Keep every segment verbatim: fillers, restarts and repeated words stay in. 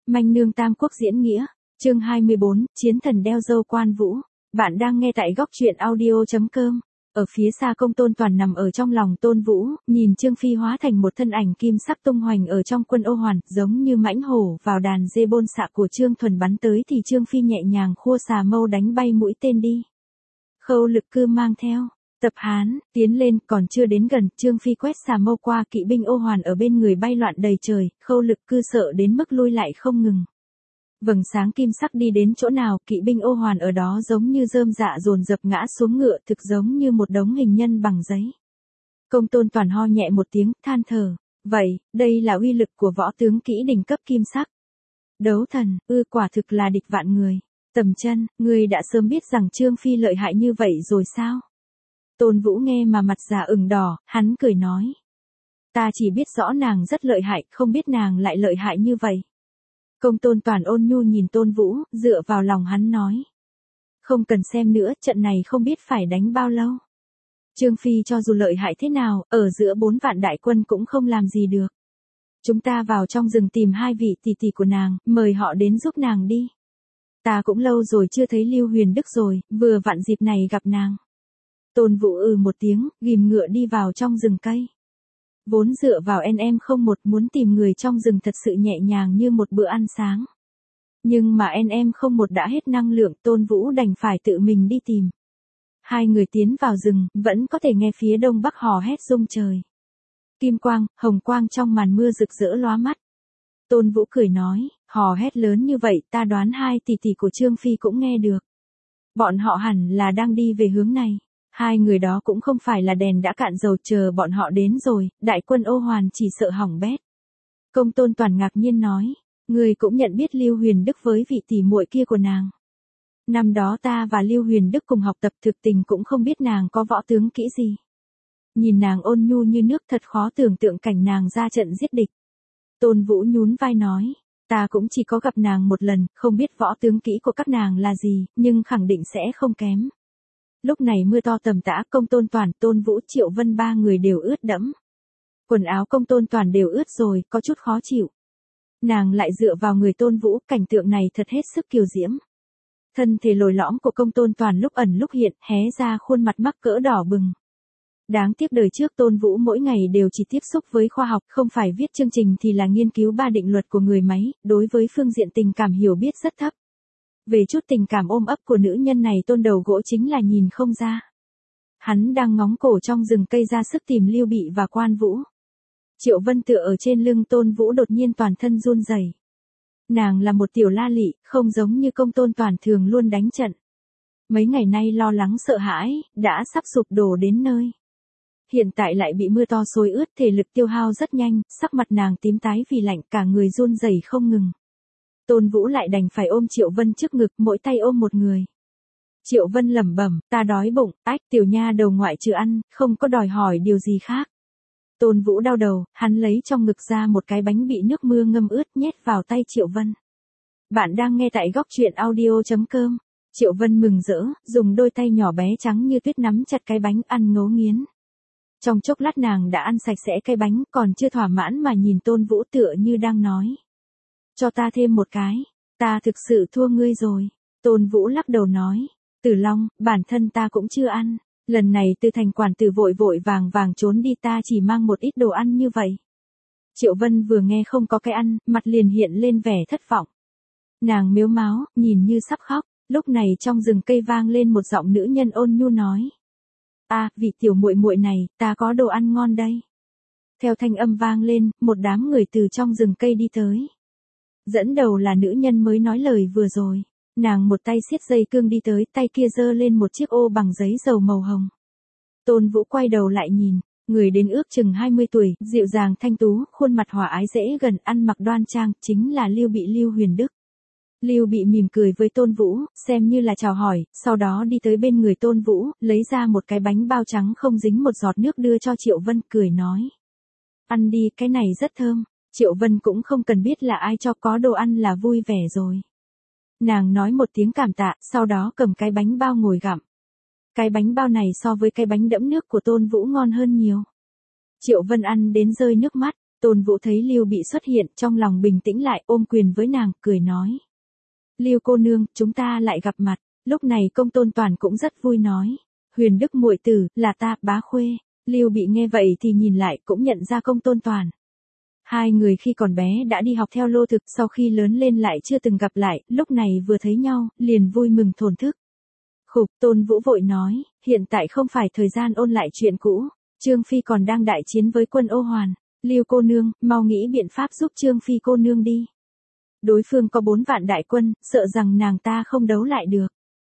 Manh nương Tam Quốc diễn nghĩa, chương hai mươi bốn, chiến thần đeo dâu Quan Vũ. Bạn đang nghe tại góc truyện audio chấm com. Ở phía xa Công Tôn Toàn nằm ở trong lòng Tôn Vũ, nhìn Trương Phi hóa thành một thân ảnh kim sắc tung hoành ở trong quân Ô Hoàn, giống như mãnh hổ vào đàn dê bôn xạ của Trương Thuần bắn tới thì Trương Phi nhẹ nhàng khua xà mâu đánh bay mũi tên đi. Khâu Lực Cư mang theo Tập Hán, tiến lên, còn chưa đến gần, Trương Phi quét xà mâu qua kỵ binh Ô Hoàn ở bên người bay loạn đầy trời, Khâu Lực Cư sợ đến mức lui lại không ngừng. Vầng sáng kim sắc đi đến chỗ nào, kỵ binh Ô Hoàn ở đó giống như rơm rạ dồn dập ngã xuống ngựa, thực giống như một đống hình nhân bằng giấy. Công Tôn Toàn ho nhẹ một tiếng, than thở, vậy, đây là uy lực của võ tướng kỹ đỉnh cấp kim sắc. Đấu thần, ư quả thực là địch vạn người. Tầm Chân, ngươi đã sớm biết rằng Trương Phi lợi hại như vậy rồi sao? Tôn Vũ nghe mà mặt già ửng đỏ, hắn cười nói. Ta chỉ biết rõ nàng rất lợi hại, không biết nàng lại lợi hại như vậy. Công Tôn Toàn ôn nhu nhìn Tôn Vũ, dựa vào lòng hắn nói. Không cần xem nữa, trận này không biết phải đánh bao lâu. Trương Phi cho dù lợi hại thế nào, ở giữa bốn vạn đại quân cũng không làm gì được. Chúng ta vào trong rừng tìm hai vị tỷ tỷ của nàng, mời họ đến giúp nàng đi. Ta cũng lâu rồi chưa thấy Lưu Huyền Đức rồi, vừa vặn dịp này gặp nàng. Tôn Vũ ừ một tiếng, ghim ngựa đi vào trong rừng cây. Vốn dựa vào en em không một muốn tìm người trong rừng thật sự nhẹ nhàng như một bữa ăn sáng. Nhưng mà en em không một đã hết năng lượng, Tôn Vũ đành phải tự mình đi tìm. Hai người tiến vào rừng, vẫn có thể nghe phía đông bắc hò hét rung trời. Kim quang, hồng quang trong màn mưa rực rỡ lóa mắt. Tôn Vũ cười nói, hò hét lớn như vậy, ta đoán hai tỷ tỷ của Trương Phi cũng nghe được. Bọn họ hẳn là đang đi về hướng này. Hai người đó cũng không phải là đèn đã cạn dầu, chờ bọn họ đến rồi, đại quân Ô Hoàn chỉ sợ hỏng bét. Công Tôn Toàn ngạc nhiên nói, người cũng nhận biết Lưu Huyền Đức với vị tỷ muội kia của nàng. Năm đó ta và Lưu Huyền Đức cùng học tập, thực tình cũng không biết nàng có võ tướng kỹ gì. Nhìn nàng ôn nhu như nước, thật khó tưởng tượng cảnh nàng ra trận giết địch. Tôn Vũ nhún vai nói, ta cũng chỉ có gặp nàng một lần, không biết võ tướng kỹ của các nàng là gì, nhưng khẳng định sẽ không kém. Lúc này mưa to tầm tã, Công Tôn Toàn, Tôn Vũ, Triệu Vân ba người đều ướt đẫm. Quần áo Công Tôn Toàn đều ướt rồi, có chút khó chịu. Nàng lại dựa vào người Tôn Vũ, cảnh tượng này thật hết sức kiều diễm. Thân thể lồi lõm của Công Tôn Toàn lúc ẩn lúc hiện, hé ra khuôn mặt mắc cỡ đỏ bừng. Đáng tiếc đời trước Tôn Vũ mỗi ngày đều chỉ tiếp xúc với khoa học, không phải viết chương trình thì là nghiên cứu ba định luật của người máy, đối với phương diện tình cảm hiểu biết rất thấp. Về chút tình cảm ôm ấp của nữ nhân này Tôn Đầu Gỗ chính là nhìn không ra. Hắn đang ngóng cổ trong rừng cây ra sức tìm Lưu Bị và Quan Vũ. Triệu Vân tựa ở trên lưng Tôn Vũ đột nhiên toàn thân run rẩy. Nàng là một tiểu la lị, không giống như Công Tôn Toàn thường luôn đánh trận. Mấy ngày nay lo lắng sợ hãi, đã sắp sụp đổ đến nơi. Hiện tại lại bị mưa to xối ướt, thể lực tiêu hao rất nhanh, sắc mặt nàng tím tái vì lạnh, cả người run rẩy không ngừng. Tôn Vũ lại đành phải ôm Triệu Vân trước ngực, mỗi tay ôm một người. Triệu Vân lẩm bẩm, ta đói bụng, ách, tiểu nha đầu ngoại trừ ăn, không có đòi hỏi điều gì khác. Tôn Vũ đau đầu, hắn lấy trong ngực ra một cái bánh bị nước mưa ngâm ướt nhét vào tay Triệu Vân. Bạn đang nghe tại góc truyện audio chấm com. Triệu Vân mừng rỡ, dùng đôi tay nhỏ bé trắng như tuyết nắm chặt cái bánh ăn ngấu nghiến. Trong chốc lát nàng đã ăn sạch sẽ cái bánh, còn chưa thỏa mãn mà nhìn Tôn Vũ tựa như đang nói. Cho ta thêm một cái, ta thực sự thua ngươi rồi. Tôn Vũ lắc đầu nói, Tử Long, bản thân ta cũng chưa ăn, lần này từ thành quản tử vội vội vàng vàng trốn đi, ta chỉ mang một ít đồ ăn như vậy. Triệu Vân vừa nghe không có cái ăn, mặt liền hiện lên vẻ thất vọng. Nàng mếu máo, nhìn như sắp khóc, lúc này trong rừng cây vang lên một giọng nữ nhân ôn nhu nói. À, vị tiểu muội muội này, ta có đồ ăn ngon đây. Theo thanh âm vang lên, một đám người từ trong rừng cây đi tới. Dẫn đầu là nữ nhân mới nói lời vừa rồi. Nàng một tay siết dây cương đi tới, tay kia giơ lên một chiếc ô bằng giấy dầu màu hồng. Tôn Vũ quay đầu lại nhìn, người đến ước chừng hai mươi tuổi, dịu dàng thanh tú, khuôn mặt hòa ái dễ gần, ăn mặc đoan trang, chính là Lưu Bị Lưu Huyền Đức. Lưu Bị mỉm cười với Tôn Vũ, xem như là chào hỏi, sau đó đi tới bên người Tôn Vũ, lấy ra một cái bánh bao trắng không dính một giọt nước đưa cho Triệu Vân, cười nói. Ăn đi, cái này rất thơm. Triệu Vân cũng không cần biết là ai cho, có đồ ăn là vui vẻ rồi. Nàng nói một tiếng cảm tạ, sau đó cầm cái bánh bao ngồi gặm. Cái bánh bao này so với cái bánh đẫm nước của Tôn Vũ ngon hơn nhiều. Triệu Vân ăn đến rơi nước mắt, Tôn Vũ thấy Lưu Bị xuất hiện, trong lòng bình tĩnh lại, ôm quyền với nàng, cười nói. Lưu cô nương, chúng ta lại gặp mặt. Lúc này Công Tôn Toàn cũng rất vui nói. Huyền Đức muội tử, là ta, Bá Khuê. Lưu Bị nghe vậy thì nhìn lại, cũng nhận ra Công Tôn Toàn. Hai người khi còn bé đã đi học theo Lô Thực, sau khi lớn lên lại chưa từng gặp lại, lúc này vừa thấy nhau, liền vui mừng thổn thức. Khục, Tôn Vũ vội nói, hiện tại không phải thời gian ôn lại chuyện cũ, Trương Phi còn đang đại chiến với quân Ô Hoàn, Lưu cô nương, mau nghĩ biện pháp giúp Trương Phi cô nương đi. Đối phương có bốn vạn đại quân, sợ rằng nàng ta không đấu lại được.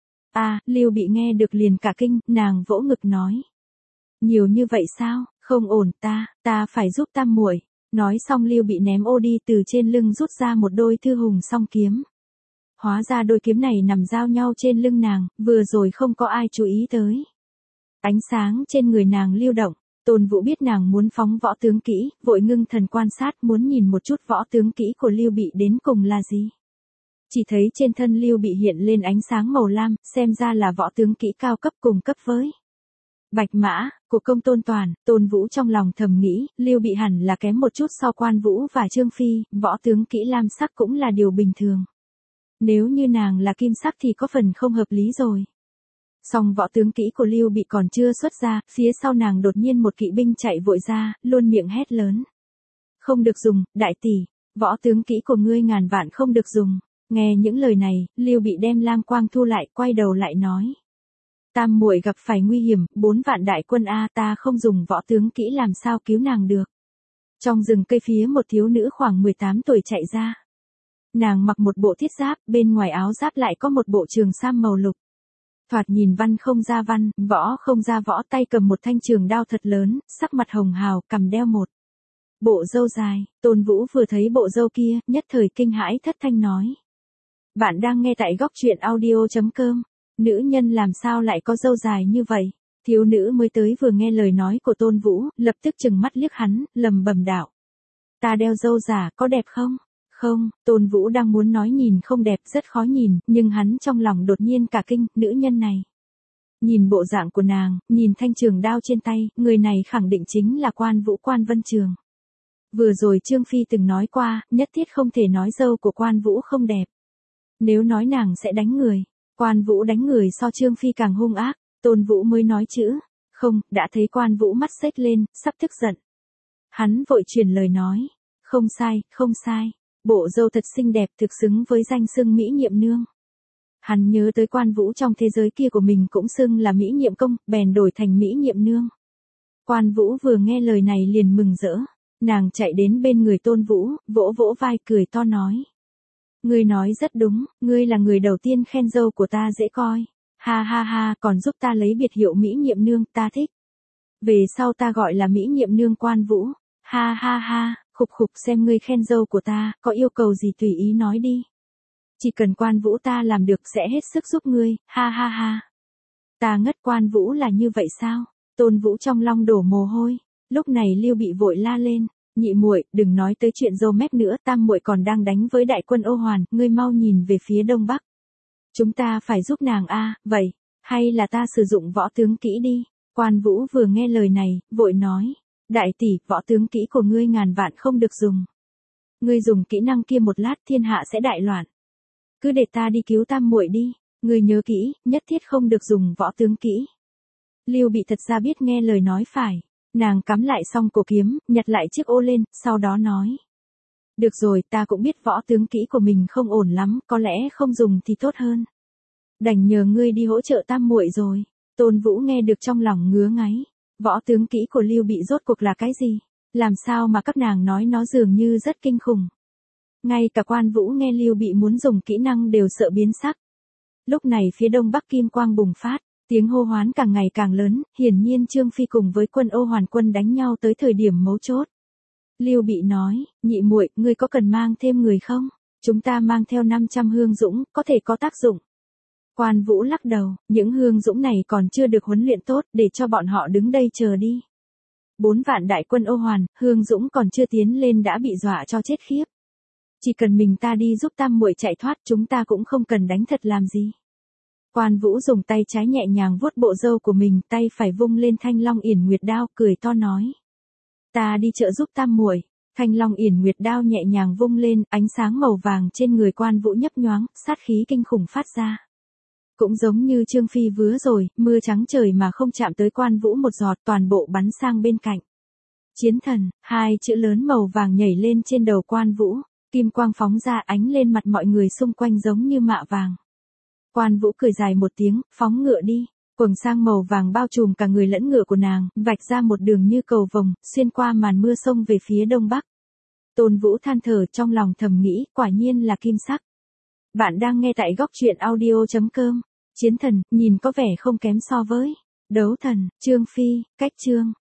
À, Lưu Bị nghe được liền cả kinh, nàng vỗ ngực nói. Nhiều như vậy sao, không ổn, ta, ta phải giúp tam muội. Nói xong Lưu Bị ném ô đi từ trên lưng rút ra một đôi thư hùng song kiếm. Hóa ra đôi kiếm này nằm giao nhau trên lưng nàng, vừa rồi không có ai chú ý tới. Ánh sáng trên người nàng lưu động, Tôn Vũ biết nàng muốn phóng võ tướng kỹ, vội ngưng thần quan sát muốn nhìn một chút võ tướng kỹ của Lưu Bị đến cùng là gì. Chỉ thấy trên thân Lưu Bị hiện lên ánh sáng màu lam, xem ra là võ tướng kỹ cao cấp cùng cấp với Bạch Mã, của Công Tôn Toàn. Tôn Vũ trong lòng thầm nghĩ, Lưu Bị hẳn là kém một chút sau Quan Vũ và Trương Phi, võ tướng kỹ lam sắc cũng là điều bình thường. Nếu như nàng là kim sắc thì có phần không hợp lý rồi. Song võ tướng kỹ của Lưu Bị còn chưa xuất ra, phía sau nàng đột nhiên một kỵ binh chạy vội ra, luôn miệng hét lớn. Không được dùng, đại tỷ, võ tướng kỹ của ngươi ngàn vạn không được dùng. Nghe những lời này, Lưu Bị đem lam quang thu lại, quay đầu lại nói. Tam muội gặp phải nguy hiểm, bốn vạn đại quân a, ta không dùng võ tướng kỹ làm sao cứu nàng được. Trong rừng cây phía một thiếu nữ khoảng mười tám tuổi chạy ra. Nàng mặc một bộ thiết giáp, bên ngoài áo giáp lại có một bộ trường sam màu lục. Thoạt nhìn văn không ra văn, võ không ra võ, tay cầm một thanh trường đao thật lớn, sắc mặt hồng hào, cằm đeo một bộ râu dài. Tôn Vũ vừa thấy bộ râu kia, nhất thời kinh hãi thất thanh nói. Bạn đang nghe tại góc truyện audio chấm com. Nữ nhân làm sao lại có râu dài như vậy? Thiếu nữ mới tới vừa nghe lời nói của Tôn Vũ, lập tức chừng mắt liếc hắn, lầm bầm đạo. Ta đeo râu giả có đẹp không? Không, Tôn Vũ đang muốn nói nhìn không đẹp, rất khó nhìn, nhưng hắn trong lòng đột nhiên cả kinh, nữ nhân này. Nhìn bộ dạng của nàng, nhìn thanh trường đao trên tay, người này khẳng định chính là Quan Vũ Quan Vân Trường. Vừa rồi Trương Phi từng nói qua, nhất thiết không thể nói râu của Quan Vũ không đẹp. Nếu nói nàng sẽ đánh người, Quan Vũ đánh người so Trương Phi càng hung ác, Tôn Vũ mới nói chữ, không, đã thấy Quan Vũ mắt xếch lên, sắp tức giận. Hắn vội truyền lời nói, không sai, không sai, bộ râu thật xinh đẹp thực xứng với danh xưng Mỹ Nhiệm Nương. Hắn nhớ tới Quan Vũ trong thế giới kia của mình cũng xưng là Mỹ Nhiệm Công, bèn đổi thành Mỹ Nhiệm Nương. Quan Vũ vừa nghe lời này liền mừng rỡ, nàng chạy đến bên người Tôn Vũ, vỗ vỗ vai cười to nói. Ngươi nói rất đúng, ngươi là người đầu tiên khen râu của ta dễ coi. Ha ha ha, còn giúp ta lấy biệt hiệu Mỹ Nhiệm Nương, ta thích. Về sau ta gọi là Mỹ Nhiệm Nương Quan Vũ. Ha ha ha, khục khục, xem ngươi khen râu của ta, có yêu cầu gì tùy ý nói đi. Chỉ cần Quan Vũ ta làm được sẽ hết sức giúp ngươi, ha ha ha. Ta ngất, Quan Vũ là như vậy sao? Tôn Vũ trong lòng đổ mồ hôi. Lúc này Lưu Bị vội la lên. Nhị muội, đừng nói tới chuyện râu mép nữa, tam muội còn đang đánh với đại quân Ô Hoàn, ngươi mau nhìn về phía đông bắc. Chúng ta phải giúp nàng a, vậy, hay là ta sử dụng võ tướng kỹ đi. Quan Vũ vừa nghe lời này, vội nói, đại tỷ, võ tướng kỹ của ngươi ngàn vạn không được dùng. Ngươi dùng kỹ năng kia một lát thiên hạ sẽ đại loạn. Cứ để ta đi cứu tam muội đi, ngươi nhớ kỹ, nhất thiết không được dùng võ tướng kỹ. Lưu Bị thật ra biết nghe lời nói phải. Nàng cắm lại xong cổ kiếm, nhặt lại chiếc ô lên, sau đó nói. Được rồi, ta cũng biết võ tướng kỹ của mình không ổn lắm, có lẽ không dùng thì tốt hơn. Đành nhờ ngươi đi hỗ trợ tam muội rồi. Tôn Vũ nghe được trong lòng ngứa ngáy. Võ tướng kỹ của Lưu Bị rốt cuộc là cái gì? Làm sao mà các nàng nói nó dường như rất kinh khủng. Ngay cả Quan Vũ nghe Lưu Bị muốn dùng kỹ năng đều sợ biến sắc. Lúc này phía đông bắc kim quang bùng phát. Tiếng hô hoán càng ngày càng lớn, hiển nhiên Trương Phi cùng với quân Ô Hoàn quân đánh nhau tới thời điểm mấu chốt. Lưu Bị nói, nhị muội, ngươi có cần mang thêm người không? Chúng ta mang theo năm trăm hương dũng, có thể có tác dụng. Quan Vũ lắc đầu, những hương dũng này còn chưa được huấn luyện tốt, để cho bọn họ đứng đây chờ đi. Bốn vạn đại quân Ô Hoàn, hương dũng còn chưa tiến lên đã bị dọa cho chết khiếp. Chỉ cần mình ta đi giúp tam muội chạy thoát, chúng ta cũng không cần đánh thật làm gì. Quan Vũ dùng tay trái nhẹ nhàng vuốt bộ râu của mình, tay phải vung lên thanh long yển nguyệt đao, cười to nói. Ta đi trợ giúp tam muội. Thanh Long Yển Nguyệt đao nhẹ nhàng vung lên, ánh sáng màu vàng trên người Quan Vũ nhấp nhoáng, sát khí kinh khủng phát ra. Cũng giống như Trương Phi vừa rồi, mưa trắng trời mà không chạm tới Quan Vũ một giọt, toàn bộ bắn sang bên cạnh. Chiến thần, hai chữ lớn màu vàng nhảy lên trên đầu Quan Vũ, kim quang phóng ra ánh lên mặt mọi người xung quanh giống như mạ vàng. Quan Vũ cười dài một tiếng, phóng ngựa đi, quầng sang màu vàng bao trùm cả người lẫn ngựa của nàng, vạch ra một đường như cầu vồng, xuyên qua màn mưa sông về phía đông bắc. Tôn Vũ than thở trong lòng thầm nghĩ, quả nhiên là kim sắc. Bạn đang nghe tại góc truyện audio chấm com. Chiến thần, nhìn có vẻ không kém so với Đấu Thần, Trương Phi, cách chương.